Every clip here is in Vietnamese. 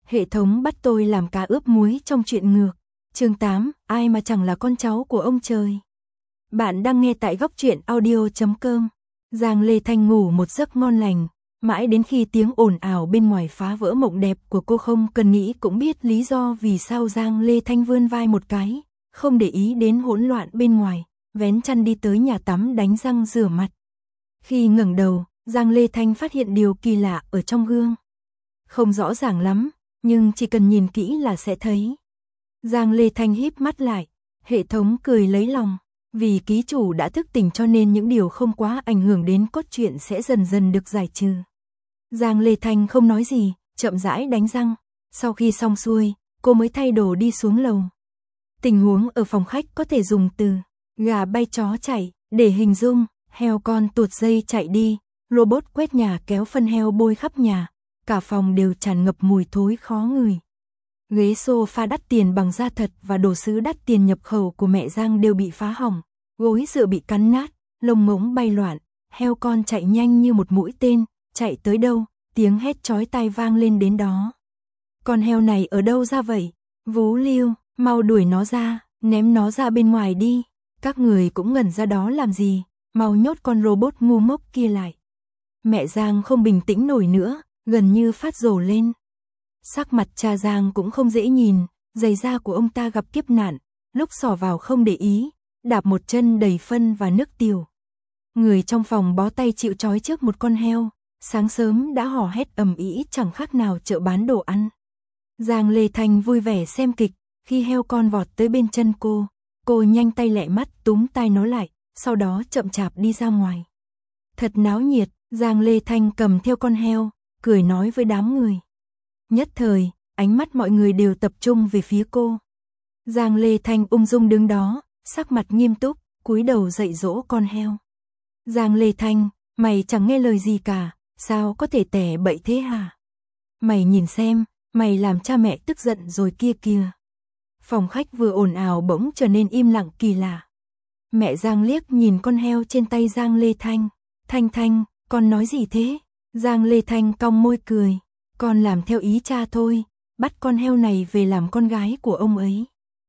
Hệ thống bắt tôi làm cá ướp muối trong truyện ngược. Chương 8, ai mà chẳng là con cháu của ông trời. Bạn đang nghe tại góc truyện audio.com. Giang Lê Thanh ngủ một giấc ngon lành, mãi đến khi tiếng ồn ào bên ngoài phá vỡ mộng đẹp của cô, không cần nghĩ cũng biết lý do vì sao. Giang Lê Thanh vươn vai một cái, không để ý đến hỗn loạn bên ngoài, vén chăn đi tới nhà tắm đánh răng rửa mặt. Khi ngẩng đầu, Giang Lê Thanh phát hiện điều kỳ lạ ở trong gương. Không rõ ràng lắm, nhưng chỉ cần nhìn kỹ là sẽ thấy. Giang Lê Thanh híp mắt lại, hệ thống cười lấy lòng. Vì ký chủ đã thức tỉnh cho nên những điều không quá ảnh hưởng đến cốt truyện sẽ dần dần được giải trừ. Giang Lê Thanh không nói gì, chậm rãi đánh răng. Sau khi xong xuôi, cô mới thay đồ đi xuống lầu. Tình huống ở phòng khách có thể dùng từ gà bay chó chạy để hình dung. Heo con tuột dây chạy đi, robot quét nhà kéo phân heo bôi khắp nhà, cả phòng đều tràn ngập mùi thối khó ngửi. Ghế sofa đắt tiền bằng da thật và đồ sứ đắt tiền nhập khẩu của mẹ Giang đều bị phá hỏng, gối dựa bị cắn nát, lông ngỗng bay loạn, heo con chạy nhanh như một mũi tên, chạy tới đâu, tiếng hét chói tai vang lên đến đó. Con heo này ở đâu ra vậy? Vú Liêu, mau đuổi nó ra, ném nó ra bên ngoài đi. Các người cũng ngẩn ra đó làm gì, mau nhốt con robot ngu ngốc kia lại. Mẹ Giang không bình tĩnh nổi nữa, gần như phát rồ lên. Sắc mặt cha Giang cũng không dễ nhìn, giày da của ông ta gặp kiếp nạn, lúc xỏ vào không để ý, đạp một chân đầy phân và nước tiểu. Người trong phòng bó tay chịu trói trước một con heo, sáng sớm đã hò hét ầm ĩ chẳng khác nào chợ bán đồ ăn. Giang Lê Thanh vui vẻ xem kịch, khi heo con vọt tới bên chân cô nhanh tay lẹ mắt túm tay nó lại, sau đó chậm chạp đi ra ngoài. Thật náo nhiệt, Giang Lê Thanh cầm theo con heo, cười nói với đám người. Nhất thời, ánh mắt mọi người đều tập trung về phía cô. Giang Lê Thanh ung dung đứng đó, sắc mặt nghiêm túc, cúi đầu dạy dỗ con heo. Giang Lê Thanh, mày chẳng nghe lời gì cả, sao có thể tẻ bậy thế hả? Mày nhìn xem, mày làm cha mẹ tức giận rồi kia kìa. Phòng khách vừa ồn ào bỗng trở nên im lặng kỳ lạ. Mẹ Giang liếc nhìn con heo trên tay Giang Lê Thanh. Thanh, con nói gì thế? Giang Lê Thanh cong môi cười. Con làm theo ý cha thôi, bắt con heo này về làm con gái của ông ấy.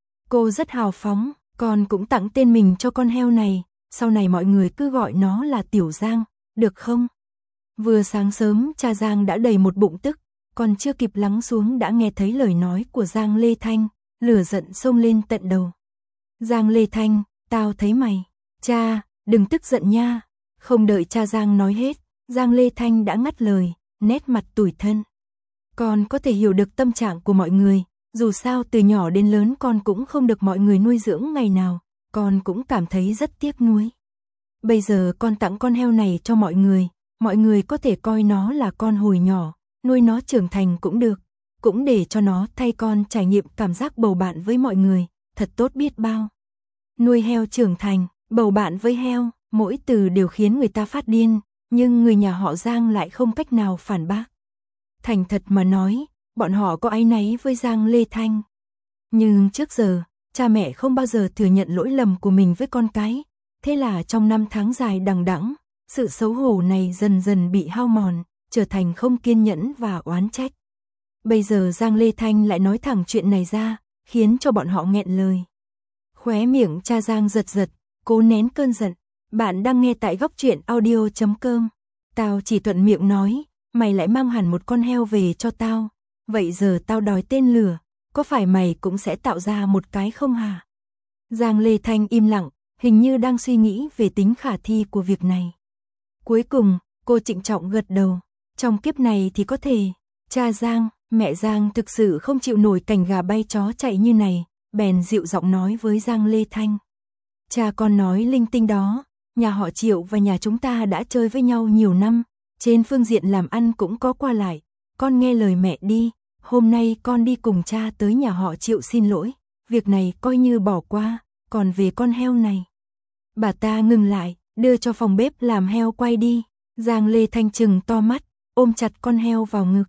Cô rất hào phóng, con cũng tặng tên mình cho con heo này, sau này mọi người cứ gọi nó là Tiểu Giang, được không? Vừa sáng sớm cha Giang đã đầy một bụng tức, còn chưa kịp lắng xuống đã nghe thấy lời nói của Giang Lê Thanh, lửa giận xông lên tận đầu. Giang Lê Thanh, tao thấy mày. Cha, đừng tức giận nha. Không đợi cha Giang nói hết, Giang Lê Thanh đã ngắt lời, nét mặt tủi thân. Con có thể hiểu được tâm trạng của mọi người, dù sao từ nhỏ đến lớn con cũng không được mọi người nuôi dưỡng ngày nào, con cũng cảm thấy rất tiếc nuối. Bây giờ con tặng con heo này cho mọi người có thể coi nó là con hồi nhỏ, nuôi nó trưởng thành cũng được, cũng để cho nó thay con trải nghiệm cảm giác bầu bạn với mọi người, thật tốt biết bao. Nuôi heo trưởng thành, bầu bạn với heo, mỗi từ đều khiến người ta phát điên, nhưng người nhà họ Giang lại không cách nào phản bác. Thành thật mà nói, bọn họ có áy náy với Giang Lê Thanh. Nhưng trước giờ, cha mẹ không bao giờ thừa nhận lỗi lầm của mình với con cái. Thế là trong năm tháng dài đằng đẵng, sự xấu hổ này dần dần bị hao mòn, trở thành không kiên nhẫn và oán trách. Bây giờ Giang Lê Thanh lại nói thẳng chuyện này ra, khiến cho bọn họ nghẹn lời. Khóe miệng cha Giang giật giật, cố nén cơn giận. Bạn đang nghe tại góc truyện audio.com. Tao chỉ thuận miệng nói, mày lại mang hẳn một con heo về cho tao. Vậy giờ tao đòi tên lửa, có phải mày cũng sẽ tạo ra một cái không hả? Giang Lê Thanh im lặng, hình như đang suy nghĩ về tính khả thi của việc này. Cuối cùng, cô trịnh trọng gật đầu. Trong kiếp này thì có thể. Cha Giang, mẹ Giang thực sự không chịu nổi cảnh gà bay chó chạy như này, bèn dịu giọng nói với Giang Lê Thanh. Cha con nói linh tinh đó, nhà họ Triệu và nhà chúng ta đã chơi với nhau nhiều năm, trên phương diện làm ăn cũng có qua lại, con nghe lời mẹ đi, hôm nay con đi cùng cha tới nhà họ Triệu xin lỗi, việc này coi như bỏ qua, còn về con heo này. Bà ta ngừng lại, đưa cho phòng bếp làm heo quay đi. Giang Lê Thanh trừng to mắt, ôm chặt con heo vào ngực.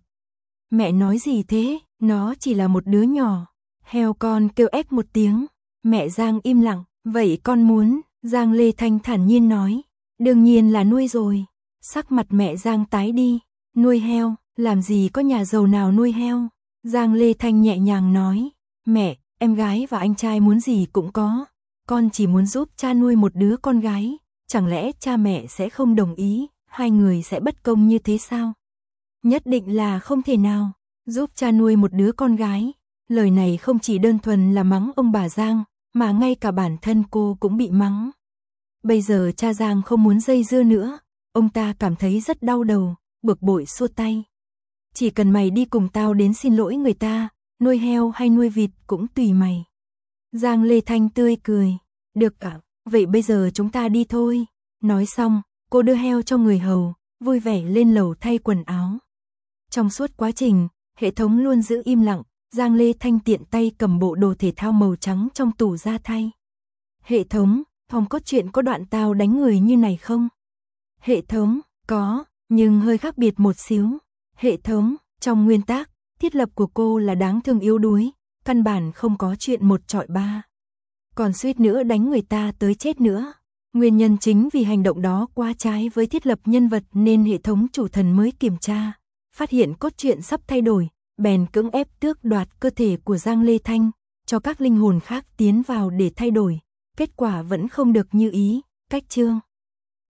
Mẹ nói gì thế, nó chỉ là một đứa nhỏ. Heo con kêu ếch một tiếng, mẹ Giang im lặng, vậy con muốn, Giang Lê Thanh thản nhiên nói, đương nhiên là nuôi rồi. Sắc mặt mẹ Giang tái đi, nuôi heo, làm gì có nhà giàu nào nuôi heo, Giang Lê Thanh nhẹ nhàng nói, mẹ, em gái và anh trai muốn gì cũng có, con chỉ muốn giúp cha nuôi một đứa con gái, chẳng lẽ cha mẹ sẽ không đồng ý, hai người sẽ bất công như thế sao? Nhất định là không thể nào, giúp cha nuôi một đứa con gái, lời này không chỉ đơn thuần là mắng ông bà Giang, mà ngay cả bản thân cô cũng bị mắng. Bây giờ cha Giang không muốn dây dưa nữa, ông ta cảm thấy rất đau đầu, bực bội xua tay. Chỉ cần mày đi cùng tao đến xin lỗi người ta, nuôi heo hay nuôi vịt cũng tùy mày. Giang Lê Thanh tươi cười, được ạ, vậy bây giờ chúng ta đi thôi. Nói xong, cô đưa heo cho người hầu, vui vẻ lên lầu thay quần áo. Trong suốt quá trình, hệ thống luôn giữ im lặng, Giang Lê Thanh tiện tay cầm bộ đồ thể thao màu trắng trong tủ ra thay. Hệ thống, phòng cốt truyện có đoạn tao đánh người như này không? Hệ thống, có, nhưng hơi khác biệt một xíu. Hệ thống, trong nguyên tắc, thiết lập của cô là đáng thương yếu đuối, căn bản không có chuyện 1 chọi 3. Còn suýt nữa đánh người ta tới chết nữa. Nguyên nhân chính vì hành động đó quá trái với thiết lập nhân vật nên hệ thống chủ thần mới kiểm tra, phát hiện cốt truyện sắp thay đổi, bèn cưỡng ép tước đoạt cơ thể của Giang Lê Thanh, cho các linh hồn khác tiến vào để thay đổi, kết quả vẫn không được như ý, cách chương.